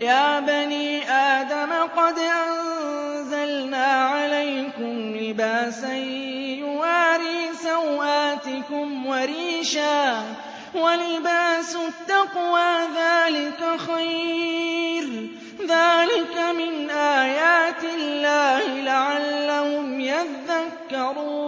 يَا بَنِي آدَمَ قَدْ أَنزَلْنَا عَلَيْكُمْ لِبَاسًا يُوَارِي سَوْآتِكُمْ وَرِيشًا ۖ وَلِبَاسُ التَّقْوَىٰ ذَٰلِكَ خَيْرٌ ۚ ذَٰلِكَ مِنْ آيَاتِ اللَّهِ لَعَلَّهُمْ يَذَّكَّرُونَ